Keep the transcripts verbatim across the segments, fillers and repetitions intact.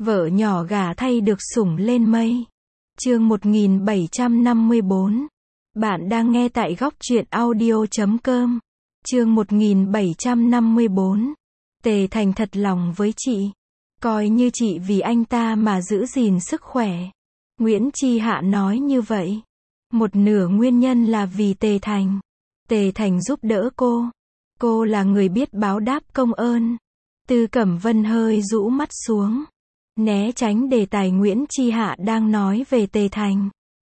Vợ nhỏ gả thay được sủng lên mây. Chương một nghìn bảy trăm năm mươi bốn. Bạn đang nghe tại góc truyện audio chấm com. Chương một nghìn bảy trăm năm mươi bốn. Tề Thành thật lòng với chị. Coi như chị vì anh ta mà giữ gìn sức khỏe. Nguyễn Chi Hạ nói như vậy. Một nửa nguyên nhân là vì Tề Thành. Tề Thành giúp đỡ cô. Cô là người biết báo đáp công ơn. Tư Cẩm Vân hơi rũ mắt xuống, né tránh đề tài Nguyễn Chi Hạ đang nói về Tề Thành.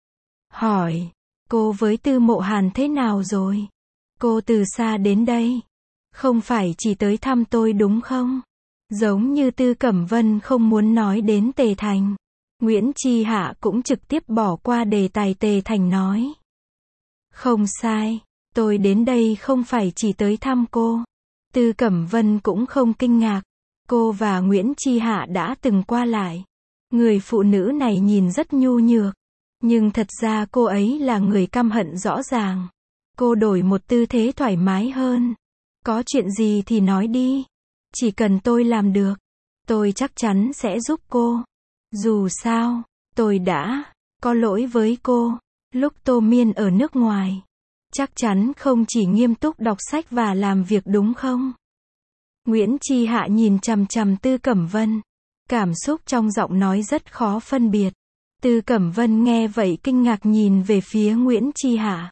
Hỏi, cô với Tư Mộ Hàn thế nào rồi? Cô từ xa đến đây. Không phải chỉ tới thăm tôi đúng không? Giống như Tư Cẩm Vân không muốn nói đến Tề Thành. Nguyễn Chi Hạ cũng trực tiếp bỏ qua đề tài Tề Thành nói. Không sai, tôi đến đây không phải chỉ tới thăm cô. Tư Cẩm Vân cũng không kinh ngạc. Cô và Nguyễn Chi Hạ đã từng qua lại. Người phụ nữ này nhìn rất nhu nhược. Nhưng thật ra cô ấy là người căm hận rõ ràng. Cô đổi một tư thế thoải mái hơn. Có chuyện gì thì nói đi. Chỉ cần tôi làm được, tôi chắc chắn sẽ giúp cô. Dù sao, tôi đã có lỗi với cô. Lúc Tô Miên ở nước ngoài, chắc chắn không chỉ nghiêm túc đọc sách và làm việc đúng không? Nguyễn Chi Hạ nhìn chằm chằm Tư Cẩm Vân. Cảm xúc trong giọng nói rất khó phân biệt. Tư Cẩm Vân nghe vậy kinh ngạc nhìn về phía Nguyễn Chi Hạ.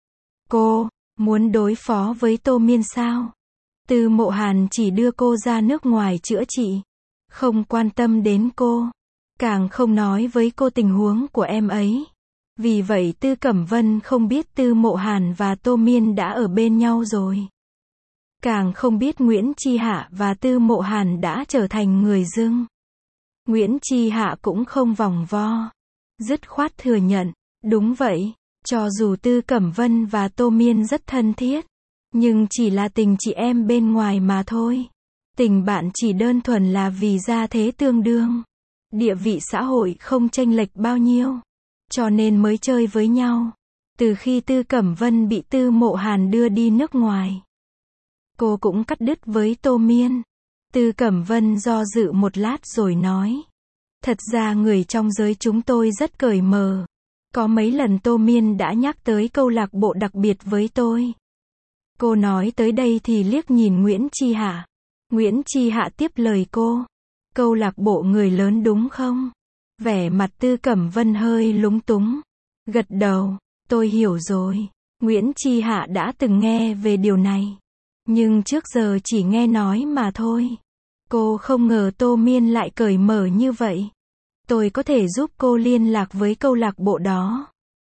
Cô, muốn đối phó với Tô Miên sao? Tư Mộ Hàn chỉ đưa cô ra nước ngoài chữa trị. Không quan tâm đến cô. Càng không nói với cô tình huống của em ấy. Vì vậy Tư Cẩm Vân không biết Tư Mộ Hàn và Tô Miên đã ở bên nhau rồi. Càng không biết Nguyễn Chi Hạ và Tư Mộ Hàn đã trở thành người dưng. Nguyễn Chi Hạ cũng không vòng vo. Dứt khoát thừa nhận. Đúng vậy, cho dù Tư Cẩm Vân và Tô Miên rất thân thiết, nhưng chỉ là tình chị em bên ngoài mà thôi. Tình bạn chỉ đơn thuần là vì gia thế tương đương. Địa vị xã hội không chênh lệch bao nhiêu. Cho nên mới chơi với nhau. Từ khi Tư Cẩm Vân bị Tư Mộ Hàn đưa đi nước ngoài, cô cũng cắt đứt với Tô Miên. Tư Cẩm Vân do dự một lát rồi nói. Thật ra người trong giới chúng tôi rất cởi mở. Có mấy lần Tô Miên đã nhắc tới câu lạc bộ đặc biệt với tôi. Cô nói tới đây thì liếc nhìn Nguyễn Chi Hạ. Nguyễn Chi Hạ tiếp lời cô. Câu lạc bộ người lớn đúng không? Vẻ mặt Tư Cẩm Vân hơi lúng túng. Gật đầu, tôi hiểu rồi. Nguyễn Chi Hạ đã từng nghe về điều này. Nhưng trước giờ chỉ nghe nói mà thôi. Cô không ngờ Tô Miên lại cởi mở như vậy. Tôi có thể giúp cô liên lạc với câu lạc bộ đó.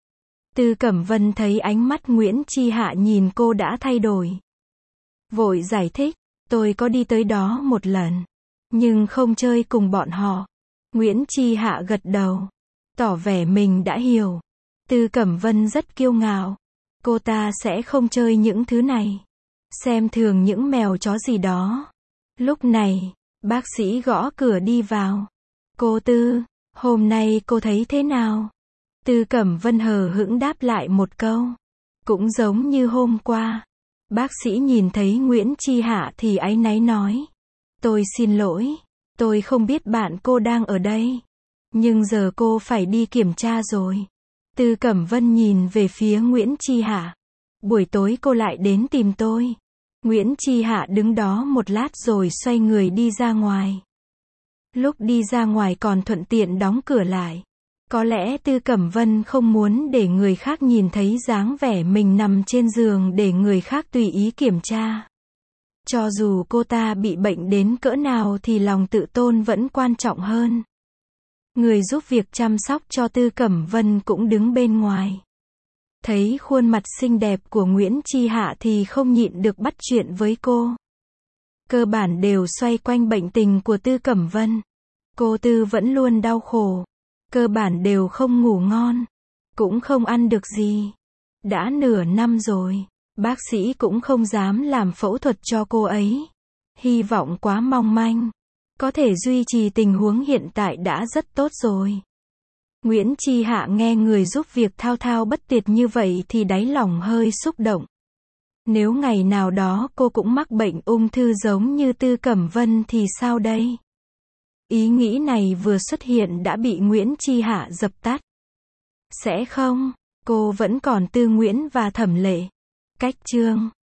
Tư Cẩm Vân thấy ánh mắt Nguyễn Chi Hạ nhìn cô đã thay đổi. Vội giải thích, tôi có đi tới đó một lần. Nhưng không chơi cùng bọn họ. Nguyễn Chi Hạ gật đầu. Tỏ vẻ mình đã hiểu. Tư Cẩm Vân rất kiêu ngạo. Cô ta sẽ không chơi những thứ này. Xem thường những mèo chó gì đó. Lúc này, bác sĩ gõ cửa đi vào. Cô Tư, hôm nay cô thấy thế nào? Tư Cẩm Vân hờ hững đáp lại một câu. Cũng giống như hôm qua. Bác sĩ nhìn thấy Nguyễn Chi Hạ thì áy náy nói. Tôi xin lỗi. Tôi không biết bạn cô đang ở đây. Nhưng giờ cô phải đi kiểm tra rồi. Tư Cẩm Vân nhìn về phía Nguyễn Chi Hạ. Buổi tối cô lại đến tìm tôi. Nguyễn Chi Hạ đứng đó một lát rồi xoay người đi ra ngoài. Lúc đi ra ngoài còn thuận tiện đóng cửa lại. Có lẽ Tư Cẩm Vân không muốn để người khác nhìn thấy dáng vẻ mình nằm trên giường để người khác tùy ý kiểm tra. Cho dù cô ta bị bệnh đến cỡ nào thì lòng tự tôn vẫn quan trọng hơn. Người giúp việc chăm sóc cho Tư Cẩm Vân cũng đứng bên ngoài. Thấy khuôn mặt xinh đẹp của Nguyễn Chi Hạ thì không nhịn được bắt chuyện với cô. Cơ bản đều xoay quanh bệnh tình của Tư Cẩm Vân. Cô Tư vẫn luôn đau khổ. Cơ bản đều không ngủ ngon. Cũng không ăn được gì. Đã nửa năm rồi. Bác sĩ cũng không dám làm phẫu thuật cho cô ấy. Hy vọng quá mong manh. Có thể duy trì tình huống hiện tại đã rất tốt rồi. Nguyễn Chi Hạ nghe người giúp việc thao thao bất tuyệt như vậy thì đáy lòng hơi xúc động. Nếu ngày nào đó cô cũng mắc bệnh ung thư giống như Tư Cẩm Vân thì sao đây? Ý nghĩ này vừa xuất hiện đã bị Nguyễn Chi Hạ dập tắt. Sẽ không, cô vẫn còn Tư Nguyễn và Thẩm Lệ. Cách chương